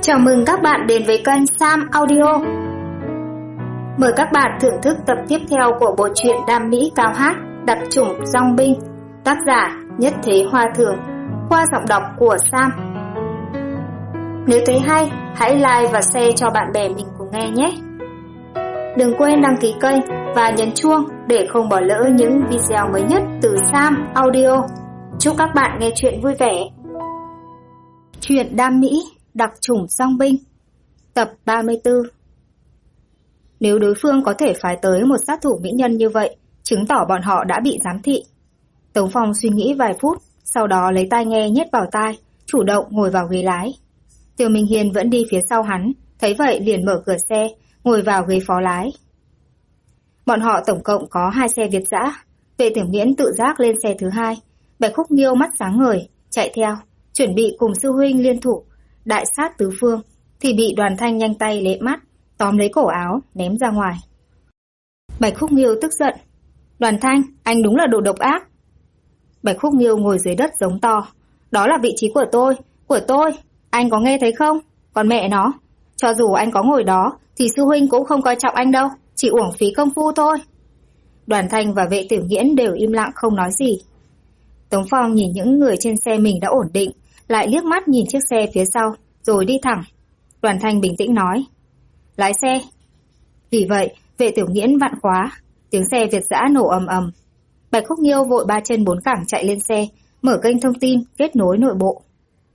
Chào mừng các bạn đến với kênh Sam Audio. Mời các bạn thưởng thức tập tiếp theo của bộ truyện Đam Mỹ Cao Hát, đặc chủng Dòng Binh, tác giả Nhất Thế Hoa Thường, qua giọng đọc của Sam. Nếu thấy hay, hãy like và share cho bạn bè mình cùng nghe nhé. Đừng quên đăng ký kênh và nhấn chuông để không bỏ lỡ những video mới nhất từ Sam Audio. Chúc các bạn nghe chuyện vui vẻ. Truyện Đam Mỹ, đặc chủng Dòng Binh, tập 34. Nếu đối phương có thể phái tới một sát thủ mỹ nhân như vậy, chứng tỏ bọn họ đã bị giám thị. Tống Phong suy nghĩ vài phút, sau đó lấy tai nghe nhét vào tai, chủ động ngồi vào ghế lái. Tiêu Minh Hiên vẫn đi phía sau hắn, thấy vậy liền mở cửa xe, ngồi vào ghế phó lái. Bọn họ tổng cộng có 2 xe Việt dã. Vệ Tiểu Nghiễn tự giác lên xe thứ 2, Bạch Khúc Nghiêu mắt sáng ngời chạy theo, chuẩn bị cùng sư huynh liên thủ đại sát tứ phương, thì bị Đoàn Thanh nhanh tay lễ mắt, tóm lấy cổ áo ném ra ngoài. Bạch Khúc Nghiêu tức giận: Đoàn Thanh, anh đúng là đồ độc ác. Bạch Khúc Nghiêu ngồi dưới đất giống to: Đó là vị trí của tôi, anh có nghe thấy không? Còn mẹ nó, cho dù anh có ngồi đó thì sư huynh cũng không coi trọng anh đâu, chỉ uổng phí công phu thôi. Đoàn Thanh và Vệ Tiểu Nghiễn đều im lặng không nói gì. Tống Phong nhìn những người trên xe mình đã ổn định, lại liếc mắt nhìn chiếc xe phía sau, rồi đi thẳng. Đoàn Thanh bình tĩnh nói: Lái xe. Vì vậy, Vệ Tiểu Nghiễn vặn khóa, tiếng xe Việt dã nổ ầm ầm. Bạch Khúc Nghiêu vội 3 chân 4 cẳng chạy lên xe, mở kênh thông tin kết nối nội bộ.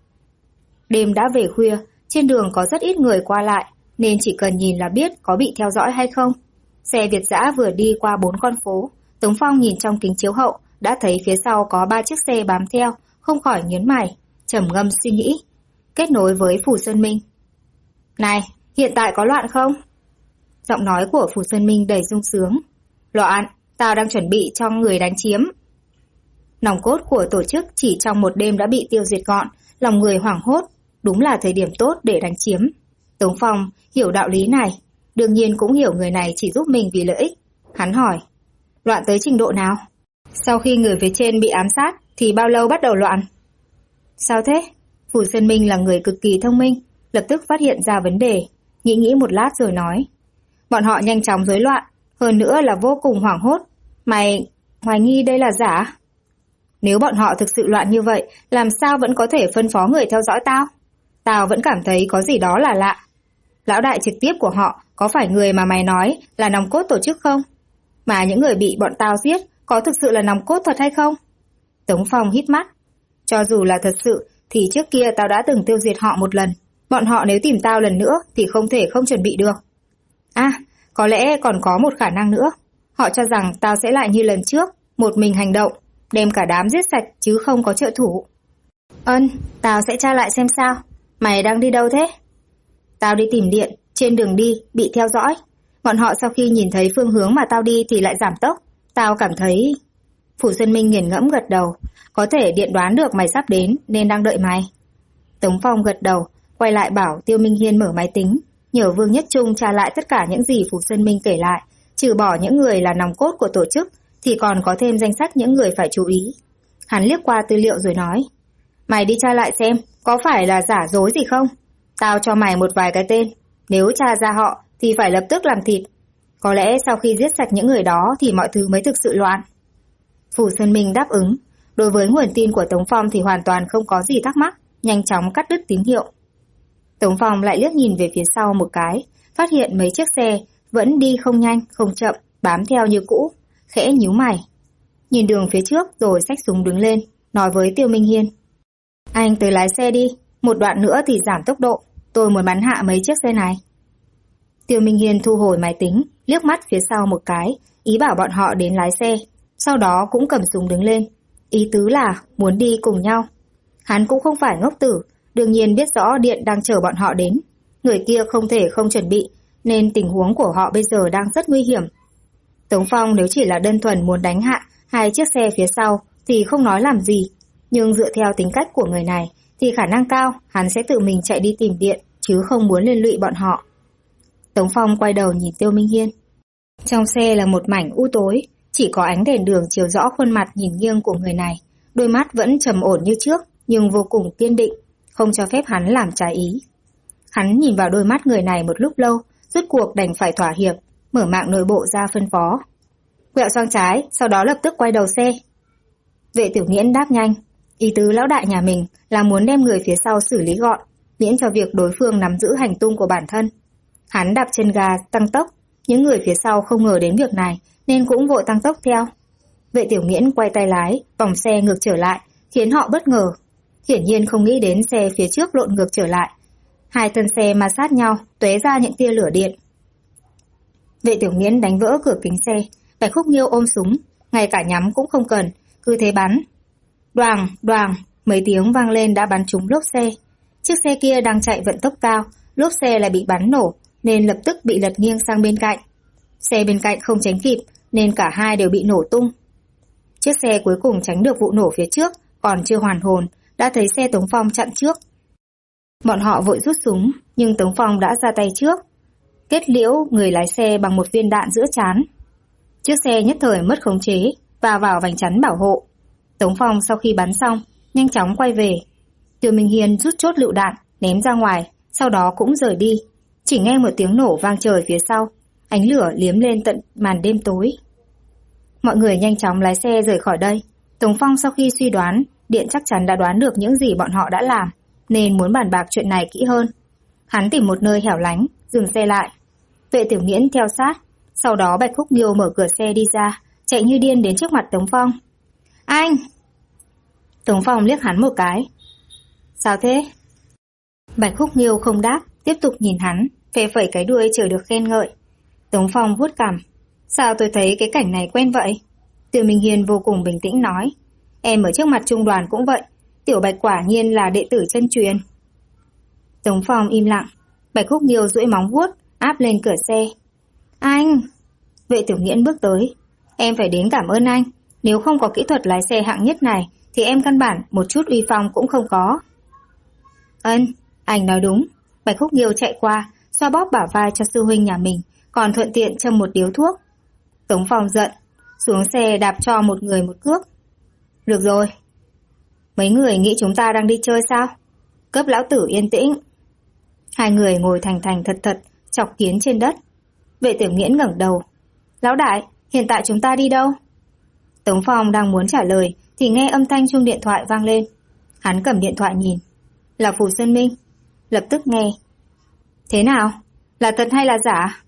Đêm đã về khuya, trên đường có rất ít người qua lại, nên chỉ cần nhìn là biết có bị theo dõi hay không. Xe Việt dã vừa đi qua 4 con phố, Tống Phong nhìn trong kính chiếu hậu, đã thấy phía sau có 3 chiếc xe bám theo, không khỏi nhớn mày, trầm ngâm suy nghĩ. Kết nối với Phù Sơn Minh. Này, hiện tại có loạn không? Giọng nói của Phù Sơn Minh đầy sung sướng. Loạn, tao đang chuẩn bị cho người đánh chiếm. Nòng cốt của tổ chức chỉ trong một đêm đã bị tiêu diệt gọn, lòng người hoảng hốt, đúng là thời điểm tốt để đánh chiếm. Tống Phong hiểu đạo lý này, đương nhiên cũng hiểu người này chỉ giúp mình vì lợi ích. Hắn hỏi: Loạn tới trình độ nào? Sau khi người phía trên bị ám sát thì bao lâu bắt đầu loạn? Sao thế? Phù Sơn Minh là người cực kỳ thông minh, lập tức phát hiện ra vấn đề, nghĩ một lát rồi nói: Bọn họ nhanh chóng rối loạn, hơn nữa là vô cùng hoảng hốt. Mày hoài nghi đây là giả? Nếu bọn họ thực sự loạn như vậy, làm sao vẫn có thể phân phó người theo dõi tao? Tao vẫn cảm thấy có gì đó là lạ. Lão đại trực tiếp của họ có phải người mà mày nói là nòng cốt tổ chức không? Mà những người bị bọn tao giết có thực sự là nòng cốt thật hay không? Tống Phong hít mắt. Cho dù là thật sự thì trước kia tao đã từng tiêu diệt họ một lần. Bọn họ nếu tìm tao lần nữa thì không thể không chuẩn bị được. À, có lẽ còn có một khả năng nữa. Họ cho rằng tao sẽ lại như lần trước, một mình hành động, đem cả đám giết sạch chứ không có trợ thủ. Tao sẽ tra lại xem sao. Mày đang đi đâu thế? Tao đi tìm điện, trên đường đi bị theo dõi. Bọn họ sau khi nhìn thấy phương hướng mà tao đi thì lại giảm tốc. Tao cảm thấy... Phủ Xuân Minh nghiền ngẫm gật đầu. Có thể điện đoán được mày sắp đến nên đang đợi mày. Tống Phong gật đầu, quay lại bảo Tiêu Minh Hiên mở máy tính, nhờ Vương Nhất Trung tra lại tất cả những gì Phủ Xuân Minh kể lại, trừ bỏ những người là nòng cốt của tổ chức thì còn có thêm danh sách những người phải chú ý. Hắn liếc qua tư liệu rồi nói: Mày đi tra lại xem có phải là giả dối gì không. Tao cho mày một vài cái tên, nếu tra ra họ thì phải lập tức làm thịt. Có lẽ sau khi giết sạch những người đó thì mọi thứ mới thực sự loạn. Phủ Xuân Minh đáp ứng. Đối với nguồn tin của Tống Phong thì hoàn toàn không có gì thắc mắc, nhanh chóng cắt đứt tín hiệu. Tống Phong lại liếc nhìn về phía sau một cái, phát hiện mấy chiếc xe vẫn đi không nhanh không chậm, bám theo như cũ, khẽ nhíu mày. Nhìn đường phía trước rồi xách súng đứng lên, nói với Tiêu Minh Hiên: Anh tới lái xe đi, một đoạn nữa thì giảm tốc độ, tôi muốn bắn hạ mấy chiếc xe này. Tiêu Minh Hiên thu hồi máy tính, liếc mắt phía sau một cái, ý bảo bọn họ đến lái xe, sau đó cũng cầm súng đứng lên, ý tứ là muốn đi cùng nhau. Hắn cũng không phải ngốc tử, đương nhiên biết rõ điện đang chờ bọn họ đến. Người kia không thể không chuẩn bị, nên tình huống của họ bây giờ đang rất nguy hiểm. Tống Phong nếu chỉ là đơn thuần muốn đánh hạ 2 chiếc xe phía sau thì không nói làm gì, nhưng dựa theo tính cách của người này thì khả năng cao hắn sẽ tự mình chạy đi tìm điện, chứ không muốn liên lụy bọn họ. Tống Phong quay đầu nhìn Tiêu Minh Hiên. Trong xe là một mảnh u tối, chỉ có ánh đèn đường chiếu rõ khuôn mặt nhìn nghiêng của người này. Đôi mắt vẫn trầm ổn như trước, nhưng vô cùng kiên định, không cho phép hắn làm trái ý. Hắn nhìn vào đôi mắt người này một lúc lâu, rốt cuộc đành phải thỏa hiệp, mở mạng nội bộ ra phân phó. Quẹo sang trái, sau đó lập tức quay đầu xe. Vệ Tiểu Nghiễn đáp nhanh, ý tứ lão đại nhà mình là muốn đem người phía sau xử lý gọn, miễn cho việc đối phương nắm giữ hành tung của bản thân. Hắn đạp chân ga tăng tốc, những người phía sau không ngờ đến việc này nên cũng vội tăng tốc theo. Vệ Tiểu Nghiễn quay tay lái, vòng xe ngược trở lại, khiến họ bất ngờ. Hiển nhiên không nghĩ đến xe phía trước lộn ngược trở lại. Hai thân xe ma sát nhau, tóe ra những tia lửa điện. Vệ Tiểu Nghiễn đánh vỡ cửa kính xe, Bạch Khúc Nghiêu ôm súng, ngay cả nhắm cũng không cần, cứ thế bắn. Đoàng, đoàng, mấy tiếng vang lên đã bắn trúng lốp xe. Chiếc xe kia đang chạy vận tốc cao, lốp xe lại bị bắn nổ, nên lập tức bị lật nghiêng sang bên cạnh. Xe bên cạnh không tránh kịp, nên cả hai đều bị nổ tung. Chiếc xe cuối cùng tránh được vụ nổ phía trước, còn chưa hoàn hồn, đã thấy xe Tống Phong chặn trước. Bọn họ vội rút súng, nhưng Tống Phong đã ra tay trước, kết liễu người lái xe bằng một viên đạn giữa trán. Chiếc xe nhất thời mất khống chế, va vào vành chắn bảo hộ. Tống Phong sau khi bắn xong, nhanh chóng quay về. Tiêu Minh Hiên rút chốt lựu đạn, ném ra ngoài, sau đó cũng rời đi. Chỉ nghe một tiếng nổ vang trời phía sau, ánh lửa liếm lên tận màn đêm tối. Mọi người nhanh chóng lái xe rời khỏi đây. Tống Phong sau khi suy đoán, Điện chắc chắn đã đoán được những gì bọn họ đã làm, nên muốn bàn bạc chuyện này kỹ hơn. Hắn tìm một nơi hẻo lánh, dừng xe lại. Vệ Tiểu Nghiễn theo sát, sau đó Bạch Khúc Nghiêu mở cửa xe đi ra, chạy như điên đến trước mặt Tống Phong. Anh! Tống Phong liếc hắn một cái. Sao thế? Bạch Khúc Nghiêu không đáp, tiếp tục nhìn hắn, phè phẩy cái đuôi chờ được khen ngợi. Tống Phong vuốt cằm. Sao tôi thấy cái cảnh này quen vậy? Tiêu Minh Hiên vô cùng bình tĩnh nói. Em ở trước mặt trung đoàn cũng vậy, Tiểu Bạch quả nhiên là đệ tử chân truyền. Tống Phong im lặng. Bạch Khúc Nghiêu duỗi móng vuốt, áp lên cửa xe. Anh! Vệ Tiểu Nghiễn bước tới. Em phải đến cảm ơn anh. Nếu không có kỹ thuật lái xe hạng nhất này, thì em căn bản một chút uy phong cũng không có. Ân, anh nói đúng. Bạch Khúc Nghiêu chạy qua, xoa bóp bả vai cho sư huynh nhà mình, còn thuận tiện châm một điếu thuốc. Tống Phong giận, xuống xe đạp cho một người một cước. Được rồi. Mấy người nghĩ chúng ta đang đi chơi sao? Cấp lão tử yên tĩnh. Hai người ngồi thành thành thật thật, chọc kiến trên đất. Vệ Tiểu Nghiễn ngẩng đầu. Lão đại, hiện tại chúng ta đi đâu? Tống Phong đang muốn trả lời thì nghe âm thanh chuông điện thoại vang lên. Hắn cầm điện thoại nhìn. Là Phù Sơn Minh. Lập tức nghe. Thế nào? Là thật hay là giả?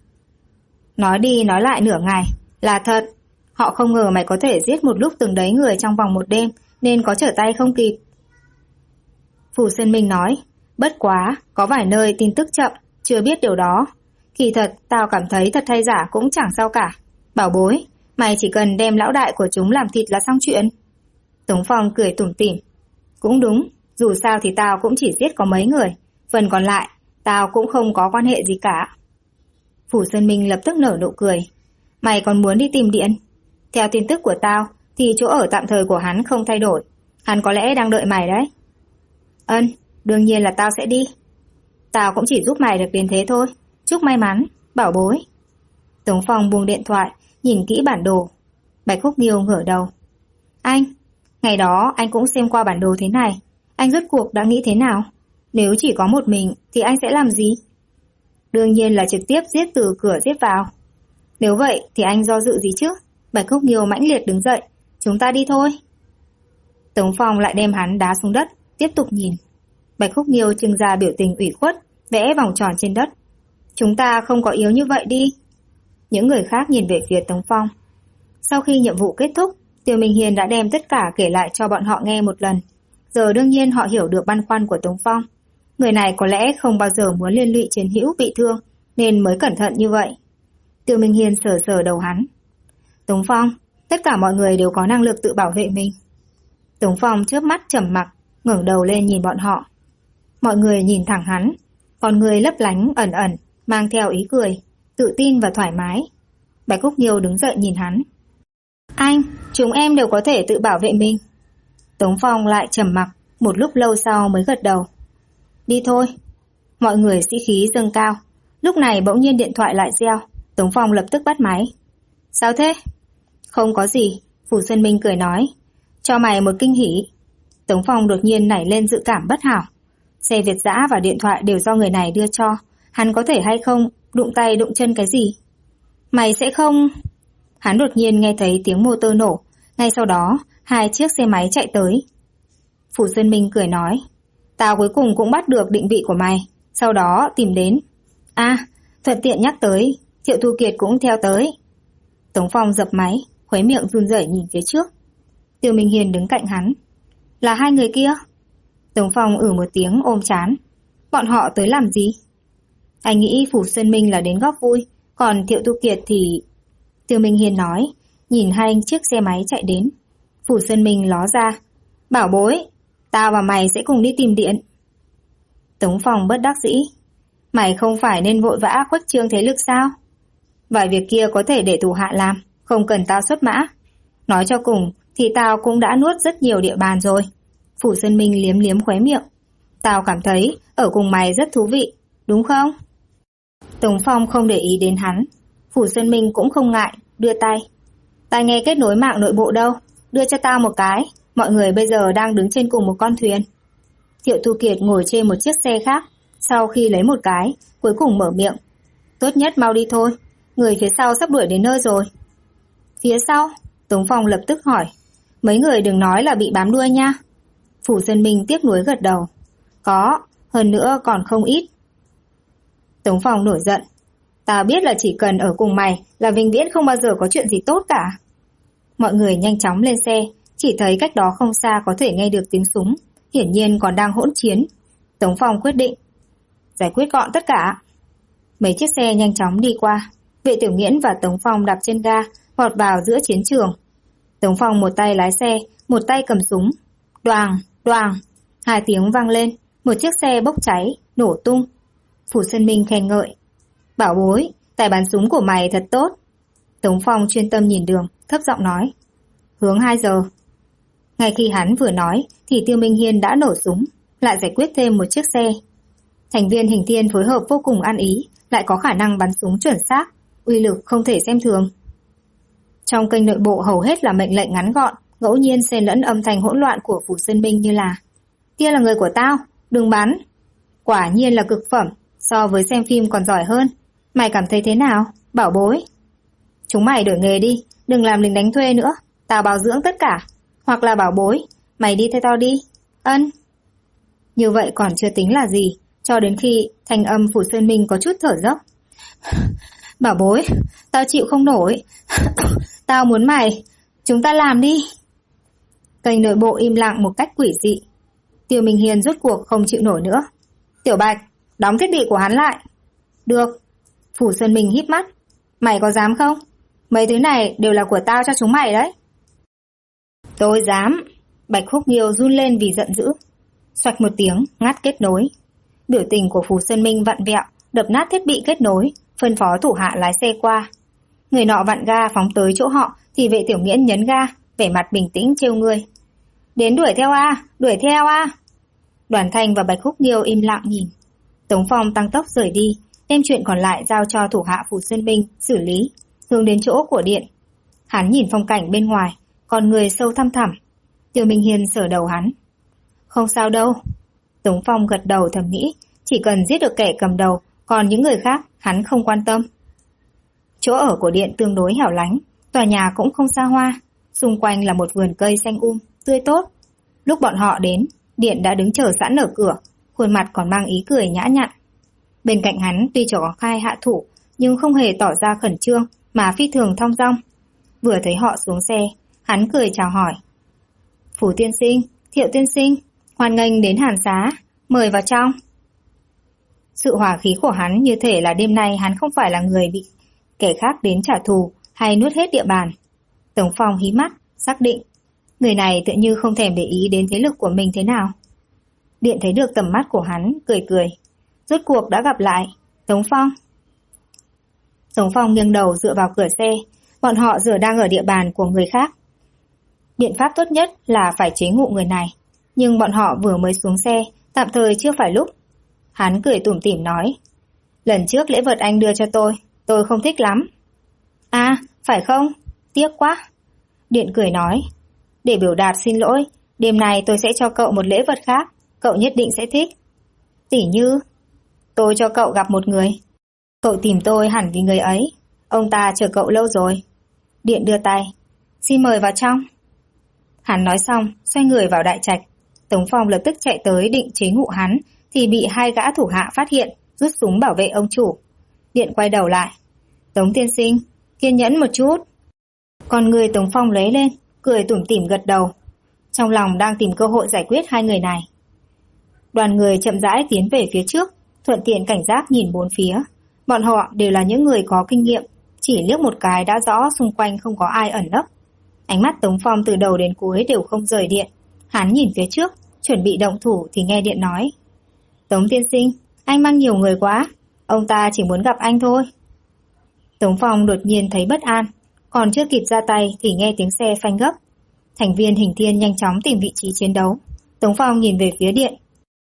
Nói đi nói lại nửa ngày. Là thật. Họ không ngờ mày có thể giết một lúc từng đấy người trong vòng một đêm, nên có trở tay không kịp. Phù Sơn Minh nói. Bất quá, có vài nơi tin tức chậm, chưa biết điều đó. Kỳ thật, tao cảm thấy thật hay giả cũng chẳng sao cả. Bảo bối, mày chỉ cần đem lão đại của chúng làm thịt là xong chuyện. Tống Phong cười tủm tỉm. Cũng đúng, dù sao thì tao cũng chỉ giết có mấy người, phần còn lại, tao cũng không có quan hệ gì cả. Phủ Sơn Minh lập tức nở nụ cười. Mày còn muốn đi tìm Điện? Theo tin tức của tao, thì chỗ ở tạm thời của hắn không thay đổi. Hắn có lẽ đang đợi mày đấy. Ân, đương nhiên là tao sẽ đi. Tao cũng chỉ giúp mày được đến thế thôi. Chúc may mắn, bảo bối. Tống Phong buông điện thoại, nhìn kỹ bản đồ. Bạch Khúc Nghiêu ngửa đầu. Anh, ngày đó anh cũng xem qua bản đồ thế này. Anh rốt cuộc đã nghĩ thế nào? Nếu chỉ có một mình thì anh sẽ làm gì? Đương nhiên là trực tiếp giết từ cửa giết vào. Nếu vậy thì anh do dự gì chứ? Bạch Khúc Nghiêu mãnh liệt đứng dậy. Chúng ta đi thôi. Tống Phong lại đem hắn đá xuống đất, tiếp tục nhìn. Bạch Khúc Nghiêu trưng ra biểu tình ủy khuất, vẽ vòng tròn trên đất. Chúng ta không có yếu như vậy đi. Những người khác nhìn về phía Tống Phong. Sau khi nhiệm vụ kết thúc, Tiêu Minh Hiên đã đem tất cả kể lại cho bọn họ nghe một lần. Giờ đương nhiên họ hiểu được băn khoăn của Tống Phong. Người này có lẽ không bao giờ muốn liên lụy Chiến Hữu bị thương, nên mới cẩn thận như vậy. Tiêu Minh Hiên sờ sờ đầu hắn. Tống Phong, tất cả mọi người đều có năng lực tự bảo vệ mình. Tống Phong chớp mắt trầm mặc, ngẩng đầu lên nhìn bọn họ. Mọi người nhìn thẳng hắn, con người lấp lánh ẩn ẩn, mang theo ý cười, tự tin và thoải mái. Bạch Khúc Nghiêu đứng dậy nhìn hắn. Anh, chúng em đều có thể tự bảo vệ mình. Tống Phong lại trầm mặc, một lúc lâu sau mới gật đầu. Đi thôi. Mọi người sĩ khí dâng cao. Lúc này bỗng nhiên điện thoại lại reo. Tống Phong lập tức bắt máy. Sao thế? Không có gì, Phù Sơn Minh cười nói. Cho mày một kinh hỉ. Tống Phong đột nhiên nảy lên dự cảm bất hảo. xe Việt dã và điện thoại đều do người này đưa cho. Hắn có thể hay không đụng tay đụng chân cái gì? Mày sẽ không... Hắn đột nhiên nghe thấy tiếng motor nổ. Ngay sau đó, 2 chiếc xe máy chạy tới. Phủ Xuân Minh cười nói, tao cuối cùng cũng bắt được định vị của mày, sau đó tìm đến. Thuận tiện nhắc tới, Triệu Thu Kiệt cũng theo tới. Tống Phong dập máy, khóe miệng run rẩy nhìn phía trước. Tiêu Minh Hiên đứng cạnh hắn. Là 2 người kia? Tống Phong một tiếng ôm trán. Bọn họ tới làm gì? Anh nghĩ Phủ Xuân Minh là đến góp vui, còn Triệu Thu Kiệt thì... Tiêu Minh Hiên nói, nhìn 2 chiếc xe máy chạy đến. Phủ Xuân Minh ló ra. Bảo bối, tao và mày sẽ cùng đi tìm Điện. Tống Phong bất đắc dĩ. Mày không phải nên vội vã khuếch trương thế lực sao? Vài việc kia có thể để thủ hạ làm, không cần tao xuất mã. Nói cho cùng thì tao cũng đã nuốt rất nhiều địa bàn rồi. Phủ Xuân Minh liếm liếm khóe miệng. Tao cảm thấy ở cùng mày rất thú vị, đúng không? Tống Phong không để ý đến hắn. Phủ Xuân Minh cũng không ngại, đưa tay. Tai nghe kết nối mạng nội bộ đâu, đưa cho tao một cái. Mọi người bây giờ đang đứng trên cùng một con thuyền. Triệu Thu Kiệt ngồi trên một chiếc xe khác. Sau khi lấy một cái, cuối cùng mở miệng. Tốt nhất mau đi thôi, người phía sau sắp đuổi đến nơi rồi. Phía sau? Tống Phong lập tức hỏi. Mấy người đừng nói là bị bám đuôi nha. Phủ Xuân Minh tiếc nuối gật đầu. Có, hơn nữa còn không ít. Tống Phong nổi giận. Tao biết là chỉ cần ở cùng mày là vĩnh viễn không bao giờ có chuyện gì tốt cả. Mọi người nhanh chóng lên xe, chỉ thấy cách đó không xa có thể nghe được tiếng súng, hiển nhiên còn đang hỗn chiến. Tống Phong quyết định giải quyết gọn tất cả. Mấy chiếc xe nhanh chóng đi qua. Vệ Tiểu Nghiễn và Tống Phong đạp trên ga, vọt vào giữa chiến trường. Tống Phong một tay lái xe, một tay cầm súng. Đoàng, đoàng, 2 tiếng vang lên, một chiếc xe bốc cháy, nổ tung. Phủ Xuân Minh khen ngợi. Bảo bối, tài bắn súng của mày thật tốt. Tống Phong chuyên tâm nhìn đường, thấp giọng nói. Hướng 2 giờ. Ngay khi hắn vừa nói thì Tiêu Minh Hiên đã nổ súng, lại giải quyết thêm một chiếc xe. Thành viên Hình Thiên phối hợp vô cùng ăn ý, lại có khả năng bắn súng chuẩn xác, uy lực không thể xem thường. Trong kênh nội bộ hầu hết là mệnh lệnh ngắn gọn, ngẫu nhiên xen lẫn âm thanh hỗn loạn của Phủ Xuân Minh như là kia là người của tao, đừng bắn. Quả nhiên là cực phẩm, so với xem phim còn giỏi hơn. Mày cảm thấy thế nào, bảo bối? Chúng mày đổi nghề đi, đừng làm lính đánh thuê nữa, tao bảo dưỡng tất cả. Hoặc là bảo bối, mày đi theo tao đi. Ân. Như vậy còn chưa tính là gì, cho đến khi thanh âm Phủ Xuân Minh có chút thở dốc. Bảo bối, tao chịu không nổi. Tao muốn mày, chúng ta làm đi. Kênh nội bộ im lặng một cách quỷ dị. Tiêu Minh Hiên rốt cuộc không chịu nổi nữa. Tiểu Bạch, đóng thiết bị của hắn lại. Được. Phủ Xuân Minh híp mắt. Mày có dám không? Mấy thứ này đều là của tao cho chúng mày đấy. Tôi dám. Bạch Khúc Nghiêu run lên vì giận dữ. Xoạch một tiếng, ngắt kết nối. Biểu tình của Phủ Xuân Minh vặn vẹo, đập nát thiết bị kết nối, phân phó thủ hạ lái xe qua. Người nọ vặn ga phóng tới chỗ họ thì Vệ Tiểu Nghiễn nhấn ga, vẻ mặt bình tĩnh trêu người. Đến đuổi theo a, đuổi theo a. Đoàn Thanh và Bạch Khúc Nghiêu im lặng nhìn. Tống Phong tăng tốc rời đi, đem chuyện còn lại giao cho thủ hạ Phủ Xuân Minh xử lý, hướng đến chỗ của Điện. Hắn nhìn phong cảnh bên ngoài, con người sâu thăm thẳm. Tiêu Minh Hiên sờ đầu hắn. Không sao đâu. Tống Phong gật đầu thầm nghĩ, chỉ cần giết được kẻ cầm đầu, còn những người khác hắn không quan tâm. Chỗ ở của Điện tương đối hẻo lánh, tòa nhà cũng không xa hoa, xung quanh là một vườn cây xanh tươi tốt. Lúc bọn họ đến, Điện đã đứng chờ sẵn ở cửa, khuôn mặt còn mang ý cười nhã nhặn. Bên cạnh hắn tuy chỉ có khai hạ thủ, nhưng không hề tỏ ra khẩn trương mà phi thường thong dong. Vừa thấy họ xuống xe, hắn cười chào hỏi. Phủ tiên sinh, Thiệu tiên sinh, hoan nghênh đến Hàn Xá, mời vào trong. Sự hòa khí của hắn như thể là đêm nay hắn không phải là người bị kẻ khác đến trả thù hay nuốt hết địa bàn. Tống Phong hí mắt, xác định. Người này tự như không thèm để ý đến thế lực của mình thế nào. Điện thấy được tầm mắt của hắn, cười cười. Rốt cuộc đã gặp lại. Tống Phong. Tống Phong nghiêng đầu dựa vào cửa xe. Bọn họ giờ đang ở địa bàn của người khác. Biện pháp tốt nhất là phải chế ngụ người này. Nhưng bọn họ vừa mới xuống xe, tạm thời chưa phải lúc. Hắn cười tủm tỉm nói. Lần trước lễ vật anh đưa cho tôi không thích lắm. À, phải không? Tiếc quá. Điện cười nói. Để biểu đạt xin lỗi, đêm nay tôi sẽ cho cậu một lễ vật khác, cậu nhất định sẽ thích. Tỉ như, tôi cho cậu gặp một người. Cậu tìm tôi hẳn vì người ấy. Ông ta chờ cậu lâu rồi. Điện đưa tay. Xin mời vào trong. Hắn nói xong, xoay người vào đại trạch. Tống Phong lập tức chạy tới định chế ngụ hắn, thì bị hai gã thủ hạ phát hiện, rút súng bảo vệ ông chủ. Điện quay đầu lại. Tống tiên sinh, kiên nhẫn một chút. Con người Tống Phong lấy lên, cười tủm tỉm gật đầu. Trong lòng đang tìm cơ hội giải quyết hai người này. Đoàn người chậm rãi tiến về phía trước, thuận tiện cảnh giác nhìn bốn phía. Bọn họ đều là những người có kinh nghiệm, chỉ liếc một cái đã rõ xung quanh không có ai ẩn nấp. Ánh mắt Tống Phong từ đầu đến cuối đều không rời điện. Hắn nhìn phía trước, chuẩn bị động thủ thì nghe điện nói. Tống tiên sinh, anh mang nhiều người quá, ông ta chỉ muốn gặp anh thôi. Tống Phong đột nhiên thấy bất an, còn chưa kịp ra tay thì nghe tiếng xe phanh gấp. Thành viên Hình Thiên nhanh chóng tìm vị trí chiến đấu. Tống Phong nhìn về phía điện.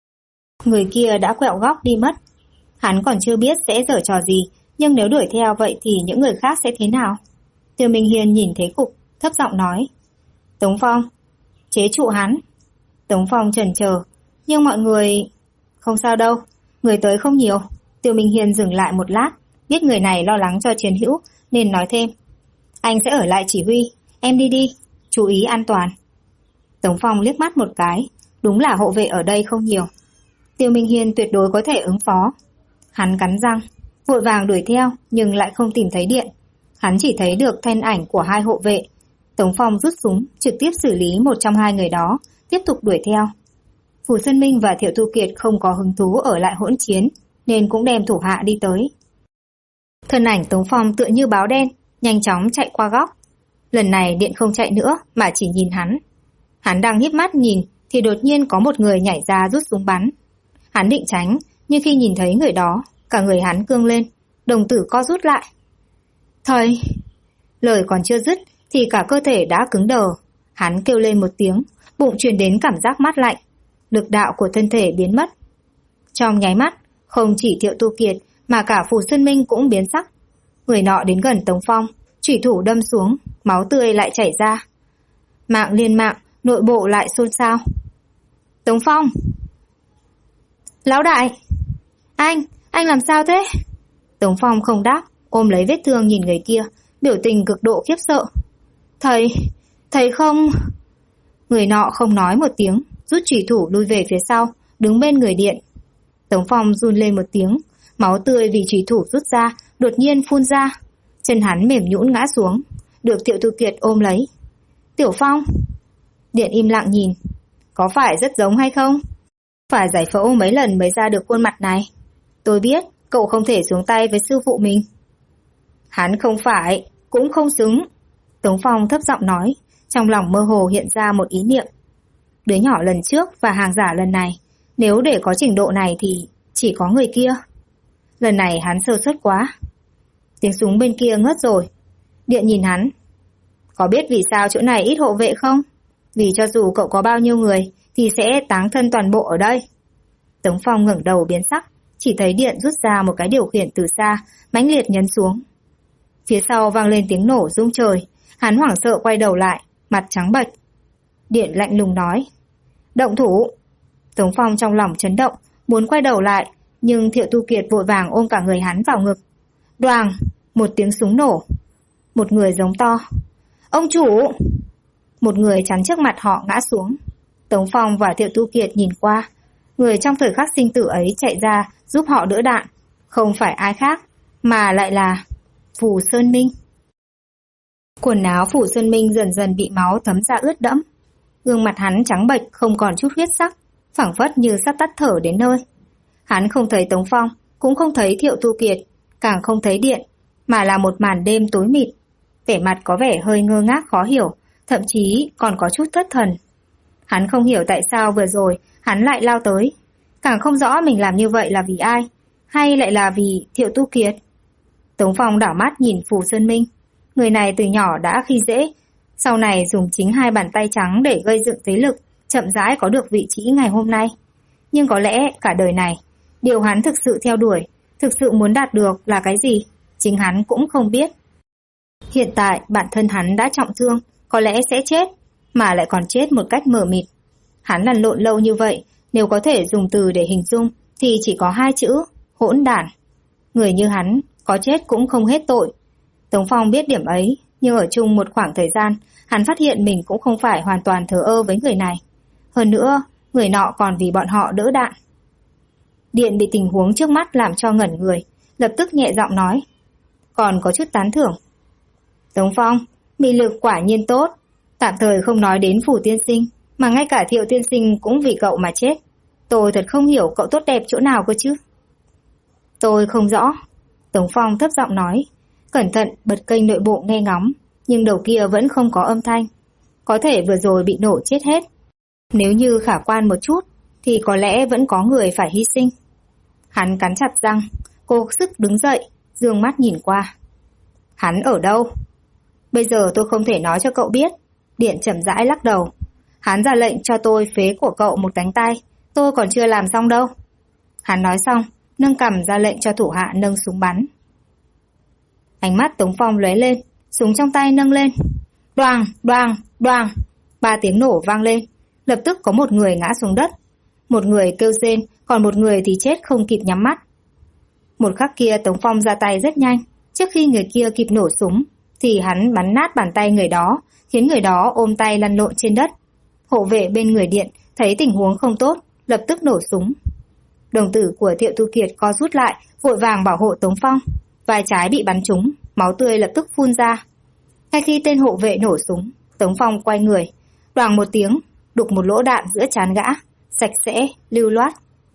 Người kia đã quẹo góc đi mất. Hắn còn chưa biết sẽ giở trò gì, nhưng nếu đuổi theo vậy thì những người khác sẽ thế nào? Tiêu Minh Hiên nhìn thấy cục, thấp giọng nói. Tống Phong, chế trụ hắn. Tống Phong chần chờ, nhưng mọi người... Không sao đâu, người tới không nhiều. Tiêu Minh Hiên dừng lại một lát, biết người này lo lắng cho chiến hữu, nên nói thêm. Anh sẽ ở lại chỉ huy, em đi đi, chú ý an toàn. Tống Phong liếc mắt một cái, đúng là hộ vệ ở đây không nhiều. Tiêu Minh Hiên tuyệt đối có thể ứng phó. Hắn cắn răng, vội vàng đuổi theo nhưng lại không tìm thấy điện. Hắn chỉ thấy được thân ảnh của hai hộ vệ. Tống Phong rút súng, trực tiếp xử lý một trong hai người đó, tiếp tục đuổi theo. Phù Xuân Minh và Thiệu Tu Kiệt không có hứng thú ở lại hỗn chiến, nên cũng đem thủ hạ đi tới. Thân ảnh Tống Phong tựa như báo đen, nhanh chóng chạy qua góc. Lần này điện không chạy nữa mà chỉ nhìn hắn. Hắn đang híp mắt nhìn thì đột nhiên có một người nhảy ra rút súng bắn. Hắn định tránh, nhưng khi nhìn thấy người đó, cả người hắn cương lên, đồng tử co rút lại. Thầy! Lời còn chưa dứt thì cả cơ thể đã cứng đờ. Hắn kêu lên một tiếng, bụng truyền đến cảm giác mát lạnh. Lực đạo của thân thể biến mất. Trong nháy mắt, không chỉ Thiệu Tu Kiệt mà cả Phù Xuân Minh cũng biến sắc. Người nọ đến gần Tống Phong, chủy thủ đâm xuống, máu tươi lại chảy ra. Mạng liên mạng, nội bộ lại xôn xao. Tống Phong! Lão đại! Anh làm sao thế? Tống Phong không đáp, ôm lấy vết thương nhìn người kia, biểu tình cực độ khiếp sợ. Thầy không... Người nọ không nói một tiếng, rút chủy thủ lui về phía sau, đứng bên người điện. Tống Phong run lên một tiếng, máu tươi vì chủy thủ rút ra, đột nhiên phun ra. Chân hắn mềm nhũn ngã xuống, được Thiệu Tu Kiệt ôm lấy. Tiểu Phong! Điện im lặng nhìn. Có phải rất giống hay không? Phải giải phẫu mấy lần mới ra được khuôn mặt này. Tôi biết, cậu không thể xuống tay với sư phụ mình. Hắn không phải, cũng không xứng. Tống Phong thấp giọng nói, trong lòng mơ hồ hiện ra một ý niệm. Đứa nhỏ lần trước và hàng giả lần này, nếu để có trình độ này thì chỉ có người kia. Lần này hắn sơ suất quá. Tiếng súng bên kia ngớt rồi. Điện nhìn hắn. Có biết vì sao chỗ này ít hộ vệ không? Vì cho dù cậu có bao nhiêu người thì sẽ táng thân toàn bộ ở đây. Tống Phong ngẩng đầu biến sắc, chỉ thấy điện rút ra một cái điều khiển từ xa, mãnh liệt nhấn xuống. Phía sau vang lên tiếng nổ rung trời, hắn hoảng sợ quay đầu lại, mặt trắng bệch. Điện lạnh lùng nói, động thủ. Tống Phong trong lòng chấn động, muốn quay đầu lại, nhưng Thiệu Tu Kiệt vội vàng ôm cả người hắn vào ngực. Đoàng, một tiếng súng nổ. Một người giống to, ông chủ! Một người chắn trước mặt họ ngã xuống. Tống Phong và Thiệu Tu Kiệt nhìn qua, người trong thời khắc sinh tử ấy chạy ra giúp họ đỡ đạn, không phải ai khác, mà lại là Phù Sơn Minh. Quần áo Phù Sơn Minh dần dần bị máu thấm ra ướt đẫm. Gương mặt hắn trắng bệch không còn chút huyết sắc, phảng phất như sắp tắt thở đến nơi. Hắn không thấy Tống Phong, cũng không thấy Thiệu Tu Kiệt, càng không thấy điện, mà là một màn đêm tối mịt. Vẻ mặt có vẻ hơi ngơ ngác khó hiểu, thậm chí còn có chút thất thần. Hắn không hiểu tại sao vừa rồi hắn lại lao tới, càng không rõ mình làm như vậy là vì ai, hay lại là vì Thiệu Tu Kiệt. Tống Phong đảo mắt nhìn Phù Sơn Minh, người này từ nhỏ đã khi dễ, sau này dùng chính hai bàn tay trắng để gây dựng thế lực, chậm rãi có được vị trí ngày hôm nay. Nhưng có lẽ cả đời này, điều hắn thực sự theo đuổi, thực sự muốn đạt được là cái gì, chính hắn cũng không biết. Hiện tại bản thân hắn đã trọng thương, có lẽ sẽ chết, mà lại còn chết một cách mờ mịt. Hắn lăn lộn lâu như vậy, nếu có thể dùng từ để hình dung thì chỉ có hai chữ: hỗn đản. Người như hắn có chết cũng không hết tội. Tống Phong biết điểm ấy, nhưng ở chung một khoảng thời gian, hắn phát hiện mình cũng không phải hoàn toàn thờ ơ với người này. Hơn nữa, người nọ còn vì bọn họ đỡ đạn. Điện bị tình huống trước mắt làm cho ngẩn người, lập tức nhẹ giọng nói, còn có chút tán thưởng. Tống Phong, mị lực quả nhiên tốt. Tạm thời không nói đến Phủ tiên sinh, mà ngay cả Thiệu tiên sinh cũng vì cậu mà chết. Tôi thật không hiểu cậu tốt đẹp chỗ nào cơ chứ. Tôi không rõ. Tống Phong thấp giọng nói, cẩn thận bật kênh nội bộ nghe ngóng, nhưng đầu kia vẫn không có âm thanh. Có thể vừa rồi bị nổ chết hết. Nếu như khả quan một chút, thì có lẽ vẫn có người phải hy sinh. Hắn cắn chặt răng, cố sức đứng dậy, dương mắt nhìn qua. Hắn ở đâu? Bây giờ tôi không thể nói cho cậu biết. Điện chậm rãi lắc đầu. Hắn ra lệnh cho tôi phế của cậu một cánh tay, tôi còn chưa làm xong đâu. Hắn nói xong, nâng cằm ra lệnh cho thủ hạ nâng súng bắn. Ánh mắt Tống Phong lóe lên, súng trong tay nâng lên. Đoàng, đoàng, đoàng. 3 tiếng nổ vang lên, lập tức có một người ngã xuống đất. Một người kêu rên, còn một người thì chết không kịp nhắm mắt. Một khắc kia Tống Phong ra tay rất nhanh, trước khi người kia kịp nổ súng, thì hắn bắn nát bàn tay người đó, khiến người đó ôm tay lăn lộn trên đất. Hộ vệ bên người Điện thấy tình huống không tốt, lập tức nổ súng. Đồng tử của Thiệu Tu Kiệt co rút lại, vội vàng bảo hộ Tống Phong. Vai trái bị bắn trúng, máu tươi lập tức phun ra. Ngay khi tên hộ vệ nổ súng, Tống Phong quay người, đoàng một tiếng, đục một lỗ đạn giữa trán gã, sạch sẽ, lưu loát.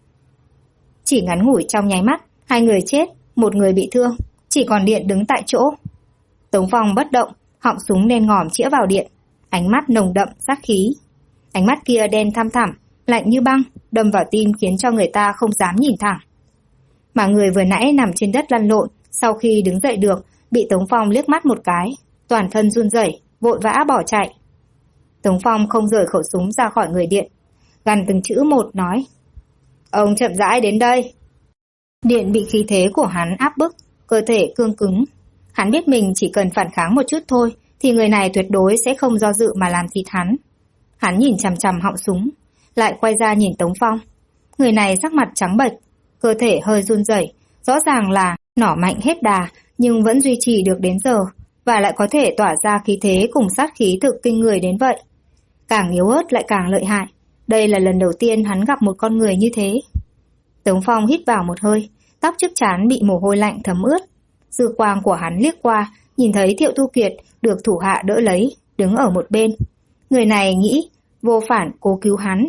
Chỉ ngắn ngủi trong nháy mắt, 2 người chết, 1 người bị thương, chỉ còn Điện đứng tại chỗ. Tống Phong bất động, họng súng đen ngòm chĩa vào Điện, ánh mắt nồng đậm sát khí. Ánh mắt kia đen thăm thẳm, lạnh như băng, đâm vào tim khiến cho người ta không dám nhìn thẳng. Mà người vừa nãy nằm trên đất lăn lộn, sau khi đứng dậy được, bị Tống Phong liếc mắt một cái, toàn thân run rẩy, vội vã bỏ chạy. Tống Phong không rời khẩu súng ra khỏi người Điện, gằn từng chữ một nói, ông chậm rãi đến đây. Điện bị khí thế của hắn áp bức, cơ thể cương cứng. Hắn biết mình chỉ cần phản kháng một chút thôi, thì người này tuyệt đối sẽ không do dự mà làm thịt hắn. Hắn nhìn chằm chằm họng súng, lại quay ra nhìn Tống Phong. Người này sắc mặt trắng bệch, cơ thể hơi run rẩy, rõ ràng là nỏ mạnh hết đà, nhưng vẫn duy trì được đến giờ, và lại có thể tỏa ra khí thế cùng sát khí thực kinh người đến vậy. Càng yếu ớt lại càng lợi hại. Đây là lần đầu tiên hắn gặp một con người như thế. Tống Phong hít vào một hơi, tóc trước trán bị mồ hôi lạnh thấm ướt. Dư quang của hắn liếc qua, nhìn thấy Thiệu Tu Kiệt được thủ hạ đỡ lấy, đứng ở một bên. Người này nghĩ vô phản cố cứu hắn.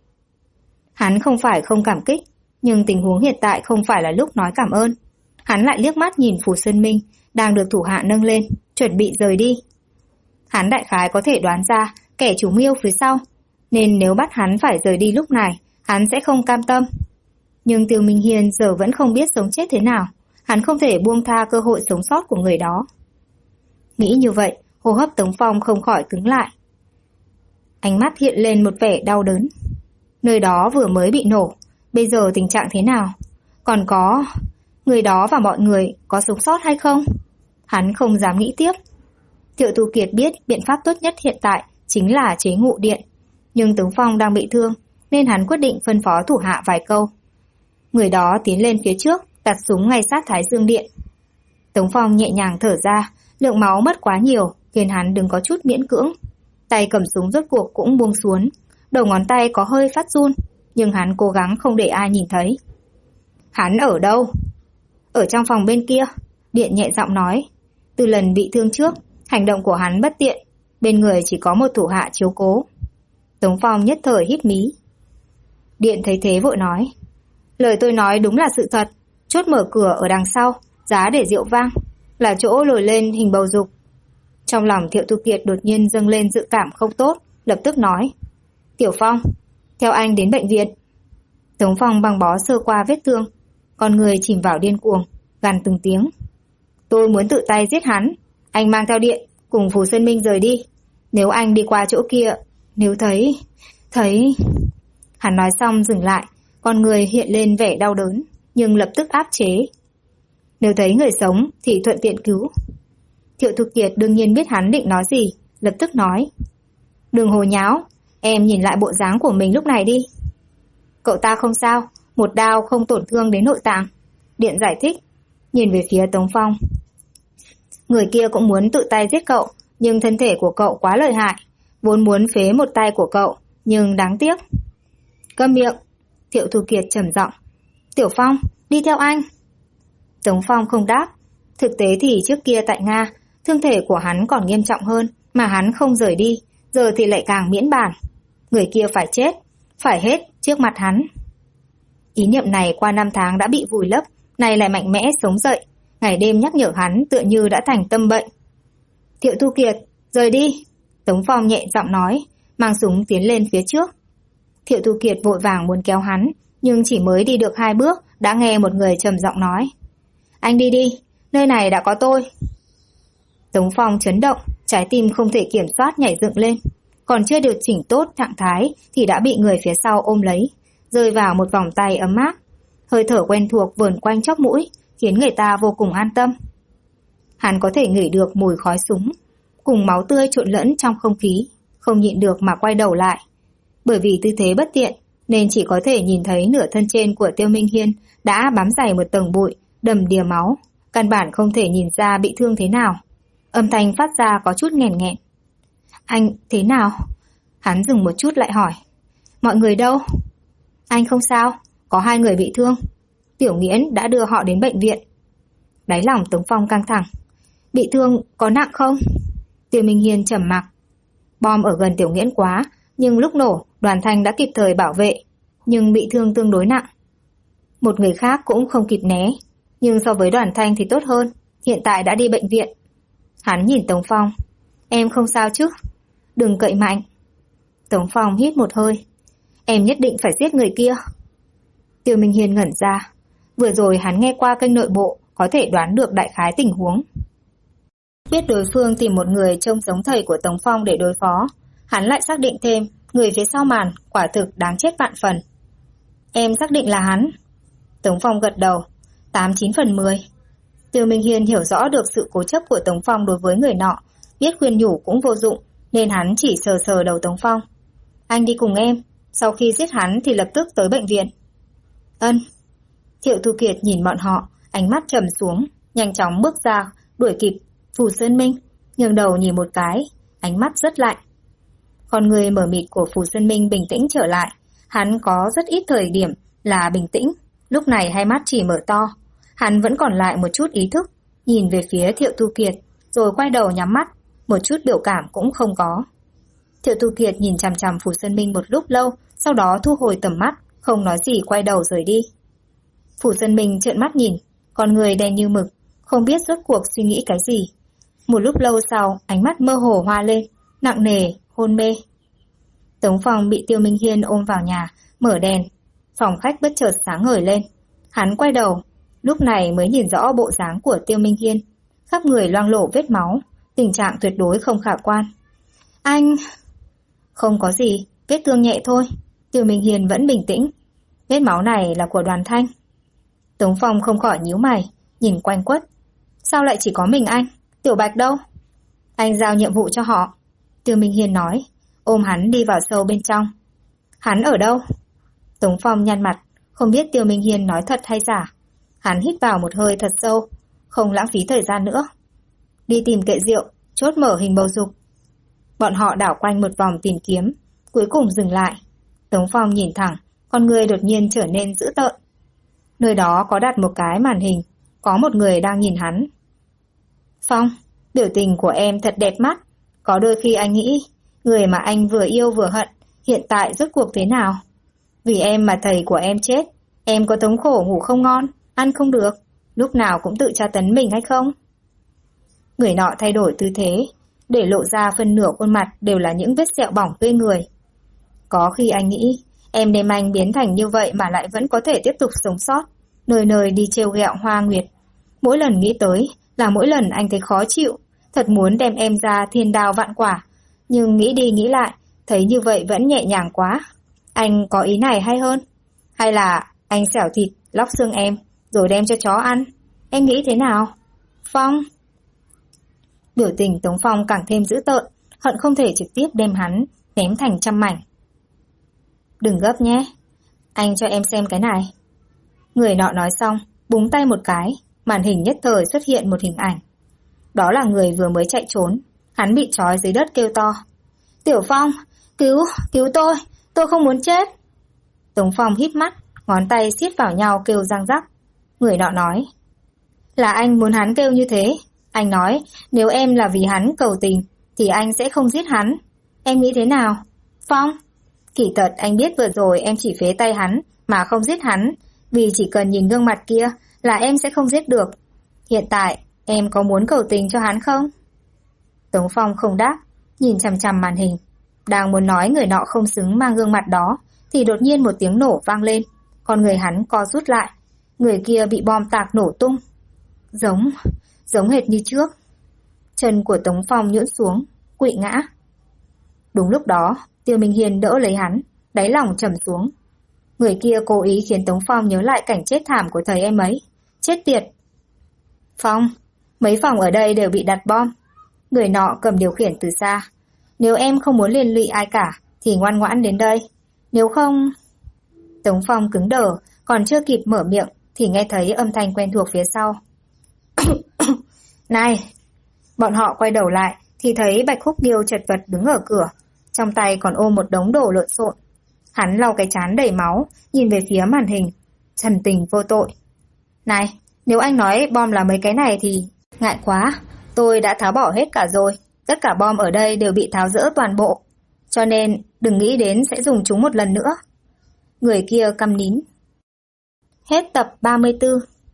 Hắn không phải không cảm kích, nhưng tình huống hiện tại không phải là lúc nói cảm ơn. Hắn lại liếc mắt nhìn Phù Sơn Minh đang được thủ hạ nâng lên, chuẩn bị rời đi. Hắn đại khái có thể đoán ra kẻ chủ mưu phía sau, nên nếu bắt hắn phải rời đi lúc này, hắn sẽ không cam tâm. Nhưng Tiêu Minh Hiên giờ vẫn không biết sống chết thế nào, hắn không thể buông tha cơ hội sống sót của người đó. Nghĩ như vậy, hô hấp Tống Phong không khỏi cứng lại. Ánh mắt hiện lên một vẻ đau đớn. Nơi đó vừa mới bị nổ, bây giờ tình trạng thế nào? Còn có người đó và mọi người có sống sót hay không? Hắn không dám nghĩ tiếp. Thiệu Tu Kiệt biết biện pháp tốt nhất hiện tại chính là chế ngụ Điện, nhưng Tống Phong đang bị thương nên hắn quyết định phân phó thủ hạ vài câu. Người đó tiến lên phía trước, đặt súng ngay sát Thái Dương Điện. Tống Phong nhẹ nhàng thở ra, lượng máu mất quá nhiều khiến hắn đừng có chút miễn cưỡng. Tay cầm súng rốt cuộc cũng buông xuống, đầu ngón tay có hơi phát run, nhưng hắn cố gắng không để ai nhìn thấy. Hắn ở đâu? Ở trong phòng bên kia, Điện nhẹ giọng nói. Từ lần bị thương trước, hành động của hắn bất tiện, bên người chỉ có một thủ hạ chiếu cố. Tống Phong nhất thời hít mí. Điện thấy thế vội nói. Lời tôi nói đúng là sự thật, chốt mở cửa ở đằng sau, giá để rượu vang, là chỗ lồi lên hình bầu dục. Trong lòng Thiệu Tu Kiệt đột nhiên dâng lên dự cảm không tốt, lập tức nói. Tiểu Phong, theo anh đến bệnh viện. Tống Phong băng bó sơ qua vết thương, con người chìm vào điên cuồng, gằn từng tiếng. Tôi muốn tự tay giết hắn, anh mang theo Điện, cùng Phù Sơn Minh rời đi. Nếu anh đi qua chỗ kia, nếu thấy... Hắn nói xong dừng lại, con người hiện lên vẻ đau đớn, nhưng lập tức áp chế. Nếu thấy người sống thì thuận tiện cứu. Thiệu Tu Kiệt đương nhiên biết hắn định nói gì, lập tức nói. Đừng hồ nháo, em nhìn lại bộ dáng của mình lúc này đi. Cậu ta không sao, một đao không tổn thương đến nội tạng. Điện giải thích, nhìn về phía Tống Phong. Người kia cũng muốn tự tay giết cậu, nhưng thân thể của cậu quá lợi hại, vốn muốn phế một tay của cậu, nhưng đáng tiếc. Câm miệng, Thiệu Thu Kiệt trầm giọng. Tiểu Phong, đi theo anh. Tống Phong không đáp. Thực tế thì trước kia tại Nga, thương thể của hắn còn nghiêm trọng hơn, mà hắn không rời đi, giờ thì lại càng miễn bàn. Người kia phải chết, phải hết trước mặt hắn. Ý niệm này qua 5 tháng đã bị vùi lấp, này lại mạnh mẽ sống dậy, ngày đêm nhắc nhở hắn tựa như đã thành tâm bệnh. Thiệu Thu Kiệt, rời đi. Tống Phong nhẹ giọng nói, mang súng tiến lên phía trước. Thiệu Thu Kiệt vội vàng muốn kéo hắn, nhưng chỉ mới đi được 2 bước đã nghe một người trầm giọng nói. Anh đi đi, nơi này đã có tôi. Tống Phong chấn động, trái tim không thể kiểm soát nhảy dựng lên. Còn chưa được chỉnh tốt trạng thái thì đã bị người phía sau ôm lấy, rơi vào một vòng tay ấm áp. Hơi thở quen thuộc vờn quanh chóp mũi, khiến người ta vô cùng an tâm. Hắn có thể ngửi được mùi khói súng, cùng máu tươi trộn lẫn trong không khí, không nhịn được mà quay đầu lại. Bởi vì tư thế bất tiện, nên chỉ có thể nhìn thấy nửa thân trên của Tiêu Minh Hiên đã bám dày một tầng bụi, đầm đìa máu, căn bản không thể nhìn ra bị thương thế nào. Âm thanh phát ra có chút nghẹn nghẹn. Anh thế nào? Hắn dừng một chút lại hỏi. Mọi người đâu? Anh không sao, có 2 người bị thương. Tiểu Nghiễn đã đưa họ đến bệnh viện. Đáy lòng Tống Phong căng thẳng. Bị thương có nặng không? Tiêu Minh Hiên trầm mặc. Bom ở gần Tiểu Nghiễn quá, nhưng lúc nổ Đoàn Thanh đã kịp thời bảo vệ, nhưng bị thương tương đối nặng. Một người khác cũng không kịp né, nhưng so với Đoàn Thanh thì tốt hơn, hiện tại đã đi bệnh viện. Hắn nhìn Tống Phong. Em không sao chứ? Đừng cậy mạnh. Tống Phong hít một hơi. Em nhất định phải giết người kia. Tiêu Minh Hiên ngẩn ra. Vừa rồi hắn nghe qua kênh nội bộ, có thể đoán được đại khái tình huống. Biết đối phương tìm một người trông giống thầy của Tống Phong để đối phó, hắn lại xác định thêm người phía sau màn quả thực đáng chết vạn phần. Em xác định là hắn. Tống Phong gật đầu. 8-9 phần 10. Tiêu Minh Hiên hiểu rõ được sự cố chấp của Tống Phong đối với người nọ, biết khuyên nhủ cũng vô dụng, nên hắn chỉ sờ sờ đầu Tống Phong. Anh đi cùng em, sau khi giết hắn thì lập tức tới bệnh viện. Ân. Thiệu Thu Kiệt nhìn bọn họ, ánh mắt trầm xuống, nhanh chóng bước ra, đuổi kịp Phù Sơn Minh, ngẩng đầu nhìn một cái, ánh mắt rất lạnh. Con người mở mịt của Phù Sơn Minh bình tĩnh trở lại, hắn có rất ít thời điểm là bình tĩnh, lúc này hai mắt chỉ mở to, hắn vẫn còn lại một chút ý thức, nhìn về phía Thiệu Thu Kiệt, rồi quay đầu nhắm mắt, một chút biểu cảm cũng không có. Thiệu Thu Kiệt nhìn chằm chằm Phù Sơn Minh một lúc lâu, sau đó thu hồi tầm mắt, không nói gì quay đầu rời đi. Phù Sơn Minh trợn mắt nhìn, con người đen như mực, không biết rốt cuộc suy nghĩ cái gì. Một lúc lâu sau, ánh mắt mơ hồ hoa lên, nặng nề, hôn mê. Tống Phong bị Tiêu Minh Hiên ôm vào nhà, mở đèn. Phòng khách bất chợt sáng ngời lên. Hắn quay đầu, lúc này mới nhìn rõ bộ dáng của Tiêu Minh Hiên. Khắp người loang lổ vết máu, tình trạng tuyệt đối không khả quan. Anh... Không có gì, vết thương nhẹ thôi. Tiêu Minh Hiên vẫn bình tĩnh. Vết máu này là của Đoàn Thanh. Tống Phong không khỏi nhíu mày, nhìn quanh quất. Sao lại chỉ có mình anh? Tiểu Bạch đâu? Anh giao nhiệm vụ cho họ. Tiêu Minh Hiên nói, ôm hắn đi vào sâu bên trong. Hắn ở đâu? Tống Phong nhăn mặt, không biết Tiêu Minh Hiên nói thật hay giả. Hắn hít vào một hơi thật sâu, không lãng phí thời gian nữa. Đi tìm kệ rượu, chốt mở hình bầu dục. Bọn họ đảo quanh một vòng tìm kiếm, cuối cùng dừng lại. Tống Phong nhìn thẳng, con người đột nhiên trở nên dữ tợn. Nơi đó có đặt một cái màn hình, có một người đang nhìn hắn. Phong, biểu tình của em thật đẹp mắt. Có đôi khi anh nghĩ, người mà anh vừa yêu vừa hận, hiện tại rốt cuộc thế nào? Vì em mà thầy của em chết, em có thống khổ ngủ không ngon, ăn không được, lúc nào cũng tự tra tấn mình hay không? Người nọ thay đổi tư thế, để lộ ra phần nửa khuôn mặt đều là những vết sẹo bỏng tươi người. Có khi anh nghĩ, em đem anh biến thành như vậy mà lại vẫn có thể tiếp tục sống sót, nơi nơi đi trêu ghẹo Hoa Nguyệt. Mỗi lần nghĩ tới là mỗi lần anh thấy khó chịu, thật muốn đem em ra thiên đao vạn quả, nhưng nghĩ đi nghĩ lại, thấy như vậy vẫn nhẹ nhàng quá. Anh có ý này hay hơn? Hay là anh xẻo thịt, lóc xương em, rồi đem cho chó ăn? Em nghĩ thế nào? Phong? Biểu tình Tống Phong càng thêm dữ tợn, hận không thể trực tiếp đem hắn ném thành trăm mảnh. Đừng gấp nhé, anh cho em xem cái này. Người nọ nói xong, búng tay một cái, màn hình nhất thời xuất hiện một hình ảnh. Đó là người vừa mới chạy trốn, hắn bị trói dưới đất kêu to. Tiểu Phong, cứu tôi không muốn chết. Tống Phong híp mắt, ngón tay siết vào nhau kêu răng rắc. Người nọ nói, là anh muốn hắn kêu như thế. Anh nói nếu em là vì hắn cầu tình thì anh sẽ không giết hắn. Em nghĩ thế nào? Phong, kỳ thật anh biết vừa rồi em chỉ phế tay hắn mà không giết hắn, vì chỉ cần nhìn gương mặt kia là em sẽ không giết được. Hiện tại em có muốn cầu tình cho hắn không? Tống Phong không đáp, nhìn chằm chằm màn hình. Đang muốn nói người nọ không xứng mang gương mặt đó thì đột nhiên một tiếng nổ vang lên. Con người hắn co rút lại. Người kia bị bom tạc nổ tung. Giống hệt như trước. Chân của Tống Phong nhũn xuống, quỵ ngã. Đúng lúc đó, Tiêu Minh Hiên đỡ lấy hắn, đáy lòng trầm xuống. Người kia cố ý khiến Tống Phong nhớ lại cảnh chết thảm của thầy em ấy. Chết tiệt! Phong, mấy phòng ở đây đều bị đặt bom. Người nọ cầm điều khiển từ xa. Nếu em không muốn liên lụy ai cả thì ngoan ngoãn đến đây. Nếu không... Tống Phong cứng đờ, còn chưa kịp mở miệng thì nghe thấy âm thanh quen thuộc phía sau. Này! Bọn họ quay đầu lại thì thấy Bạch Khúc Điêu chật vật đứng ở cửa, trong tay còn ôm một đống đồ lộn xộn. Hắn lau cái trán đầy máu, nhìn về phía màn hình, trần tình vô tội. Này, nếu anh nói bom là mấy cái này thì... Ngại quá, tôi đã tháo bỏ hết cả rồi. Tất cả bom ở đây đều bị tháo dỡ toàn bộ. Cho nên đừng nghĩ đến sẽ dùng chúng một lần nữa. Người kia câm nín. Hết tập 34.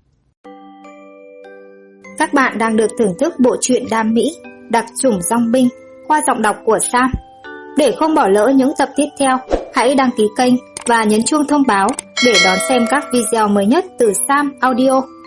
Các bạn đang được thưởng thức bộ truyện Đam Mỹ, Đặc chủng Dong Binh qua giọng đọc của Sam. Để không bỏ lỡ những tập tiếp theo, hãy đăng ký kênh và nhấn chuông thông báo để đón xem các video mới nhất từ Sam Audio.